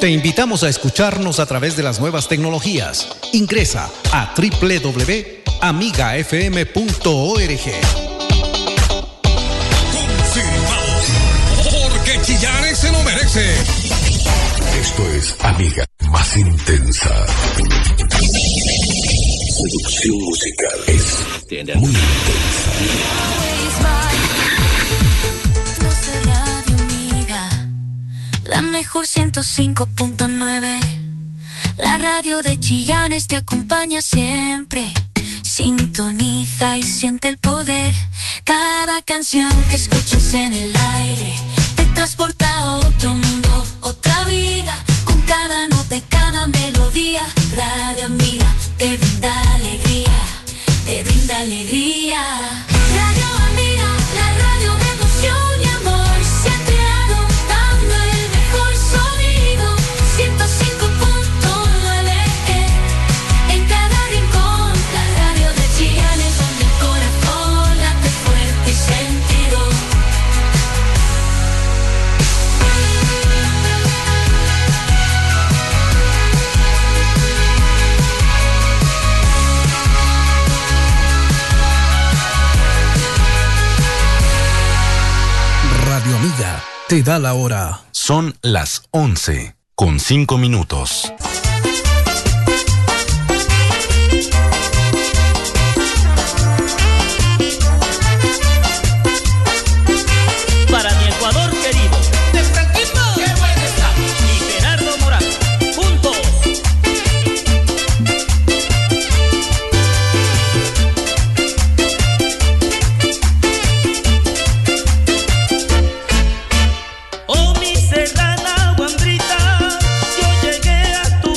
Te invitamos a escucharnos a través de las nuevas tecnologías. Ingresa a www.amigafm.org. Confirmado, porque Chillán se lo merece. Esto es Amiga más intensa. Seducción musical es muy intensa. La mejor 105.9. La radio de Chillanes te acompaña siempre. Sintoniza y siente el poder. Cada canción que escuches en el aire te transporta a otro mundo, otra vida. Con cada nota y cada melodía, Radio Amiga te brinda alegría, te brinda alegría. Radio Amiga, la radio de emoción y amor, se ha creado dando el mejor sonido. 105.9, en cada rincón, la radio de Chillanes, donde el corazón late fuerte y sentido. Radio Amiga te da la hora. Son las 11:05. Para mi Ecuador querido, de Franquito, qué buena está, y Gerardo Morán, juntos. Oh, mi serrana guambrita, yo llegué a tu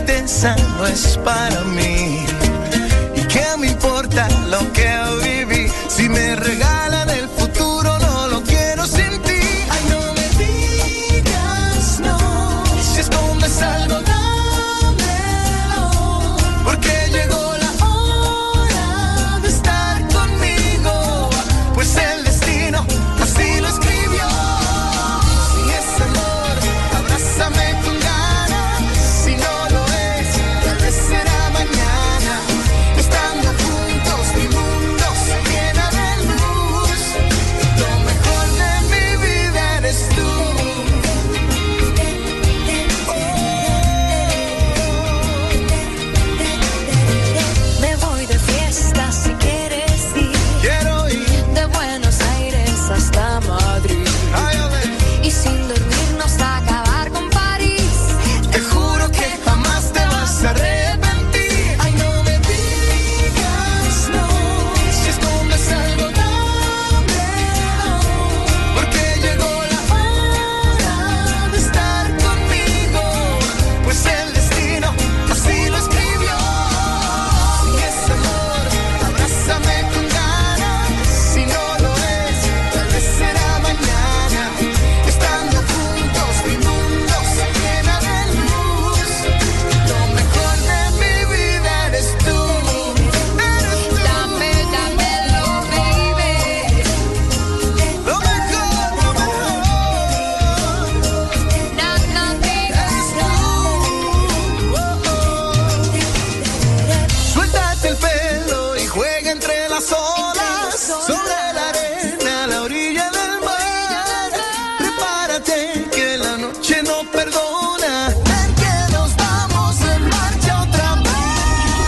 intensa no es para mí. ¿Y qué me importa lo que viví? Si me regalan el futuro, no lo quiero sin ti. Ay, no me digas no. Si escondes algo, dámelo. Porque llegó la hora de estar conmigo. Pues el destino así lo escribió. Si es amor, abrázame con ganas. Si no lo es, tal vez será mañana. Estando juntos, mi mundo se llena de luz. Lo mejor de mi vida eres tú. Me voy de fiesta si quieres ir. Quiero ir. De Buenos Aires hasta Madrid. Ay, ole. Y sin dormirnos a acabar con París. Te juro que jamás te vas a arrepentir. Ay, no me digas no. Si escondes algo, dámelo. Porque llegó la hora de estar conmigo. Pues el destino así lo escribió. Si es amor, abrázame con ganas. Si no lo es, tal vez será mañana. Estando juntos, mi mundo se llena de luz. Lo mejor de mi vida eres tú. Eres tú. Dame, dámelo, baby. Lo mejor, lo mejor. Na, na, Eres tú. Suéltate el pelo y juega entre las olas. Sobre la arena, a la orilla del mar. Prepárate que la noche no perdona. Ven que nos vamos en marcha otra vez.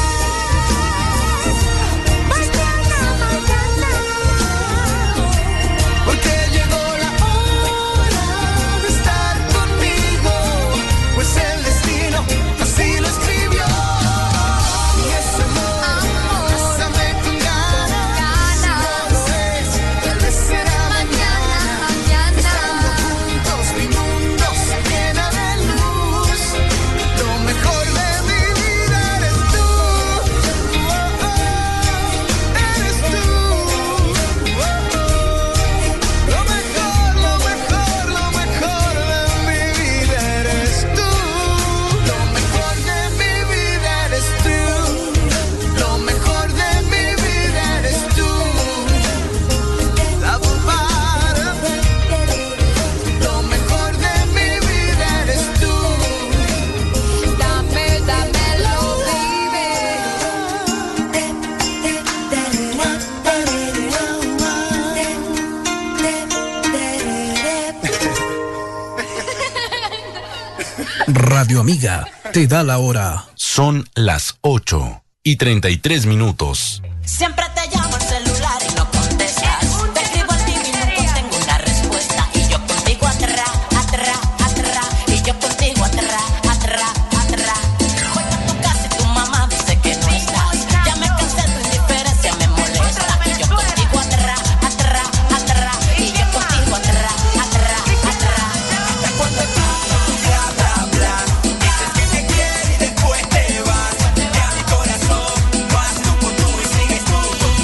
Porque llegó la hora de estar conmigo. Pues el destino así lo escribió. Y es amor, abrázame con ganas. Si no lo es, tal vez será mañana. Estando juntos, mi mundo se llena de luz. Lo mejor de mi vida eres tú. Eres tú. Lo mejor, lo mejor, lo mejor de mi vida eres tú. Lo mejor de mi vida eres tú. Lo mejor de mi vida eres tú. La bombara. Lo mejor de mi vida eres tú. Dame, dámelo, baby. Radio Amiga te da la hora. Son las 8:33. Siempre te llamo al celular y no contestas. Te escribo al TV y nunca tengo una respuesta. Y yo contigo atrás, atrás, atrás. Y yo contigo atrás, atrás, atrás. Voy a tu casa y tu mamá dice que no estás. Ya me cansé, tu indiferencia me molesta. Y yo contigo atrás, atrás, atrás. Y yo contigo atrás, atrás, atrás. Cuando tú bla, bla, bla, dices que me quieres y después te vas. Ya mi corazón vas tú por tú y sigues tú.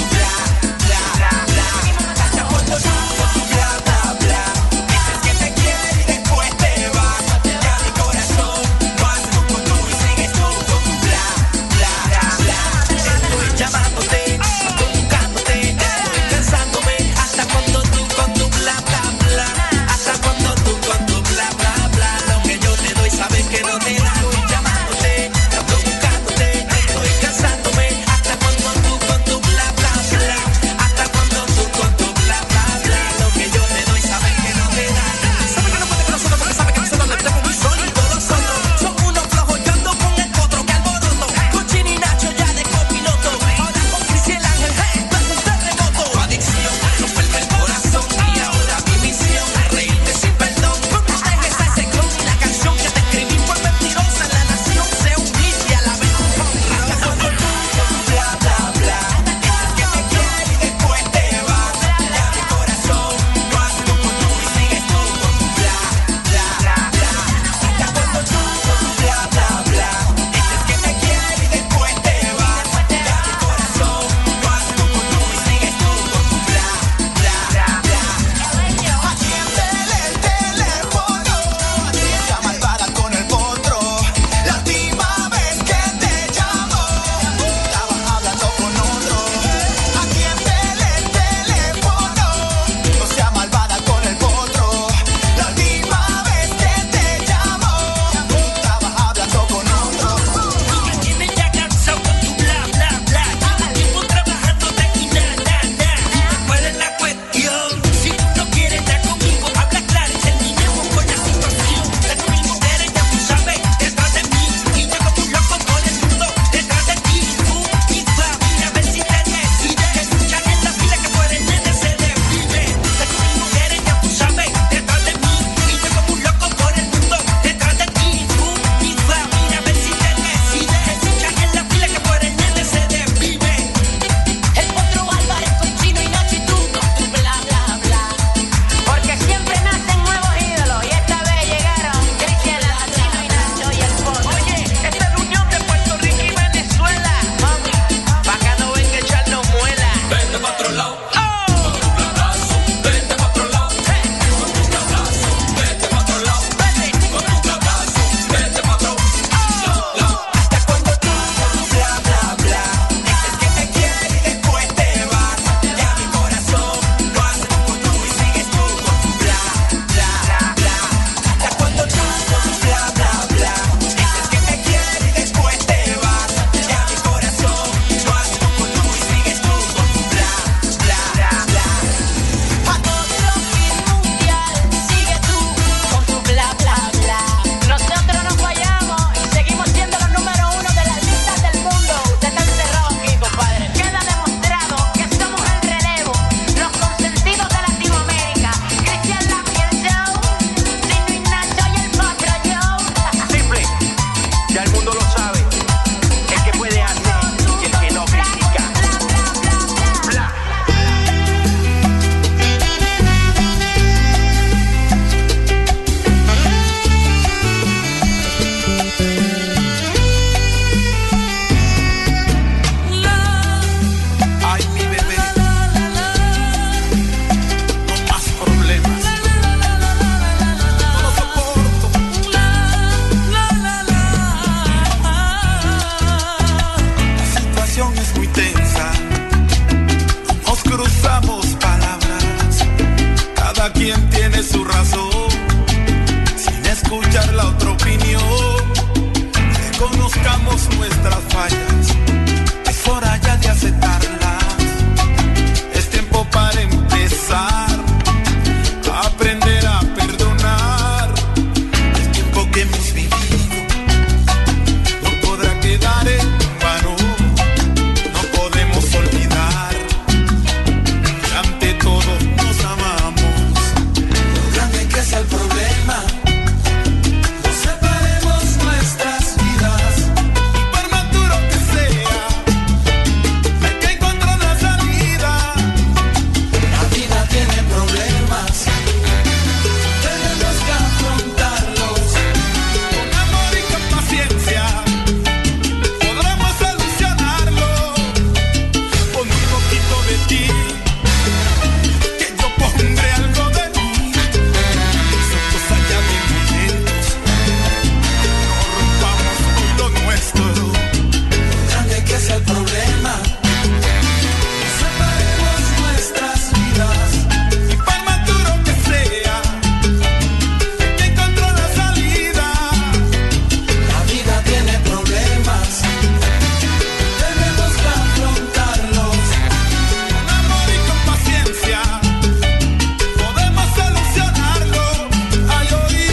fallas, es hora ya de aceptarlas. Es tiempo para empezar a aprender a perdonar. El tiempo que hemos vivido no podrá quedar en vano. No podemos olvidar que ante todo nos amamos. Lo grande que es el problema, no separemos nuestras vidas. Y por más duro que sea, hay que encontrar la salida. La vida tiene problemas, tenemos que afrontarlos. Con amor y con paciencia podremos solucionarlo. Con un poquito de ti, que yo pondré algo de mí. Son cosas ya de momentos, no rompamos hoy lo nuestro. Lo grande que es el problema, no separemos nuestras vidas. Y por más duro que sea, hay que encontrar la salida. La vida tiene problemas, tenemos que afrontarlos. Con amor y con paciencia podemos solucionarlo. Ay, oí,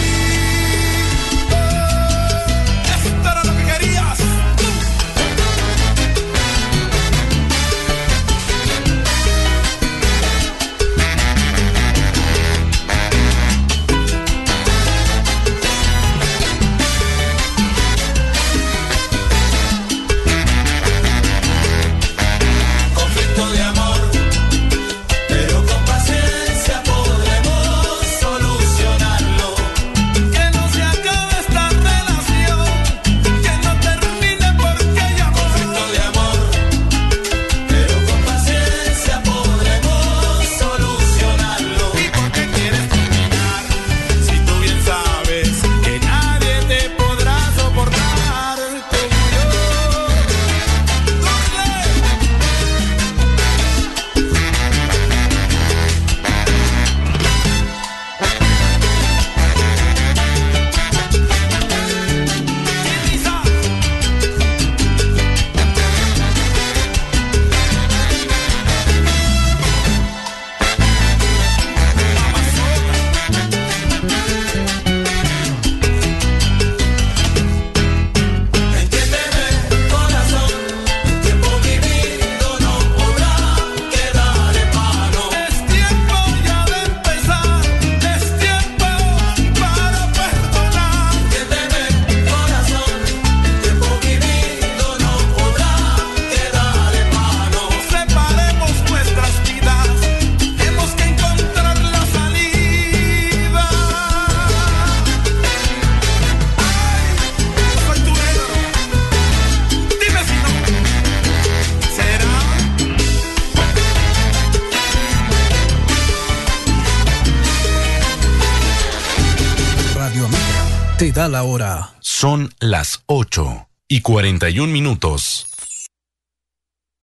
esto era lo que querías. Conflicto de amor, pero con paciencia podremos solucionarlo. Que no se acabe esta relación, que no termine porque hay amor. Conflicto de amor, pero con paciencia podremos solucionarlo. ¿Y por qué quieres terminar? Si tú bien sabes que nadie te podrá soportar como yo. Entiéndeme, corazón, tiempo vivido no podrá quedar en vano. Es tiempo ya de empezar, es tiempo para perdonar. Entiéndeme, corazón, tiempo vivido no podrá quedar en vano. Separemos nuestras vidas, tenemos que encontrar la salida. Soy tu héroe, dime si no será. Radio Amiga te da la hora. Son las 8:41.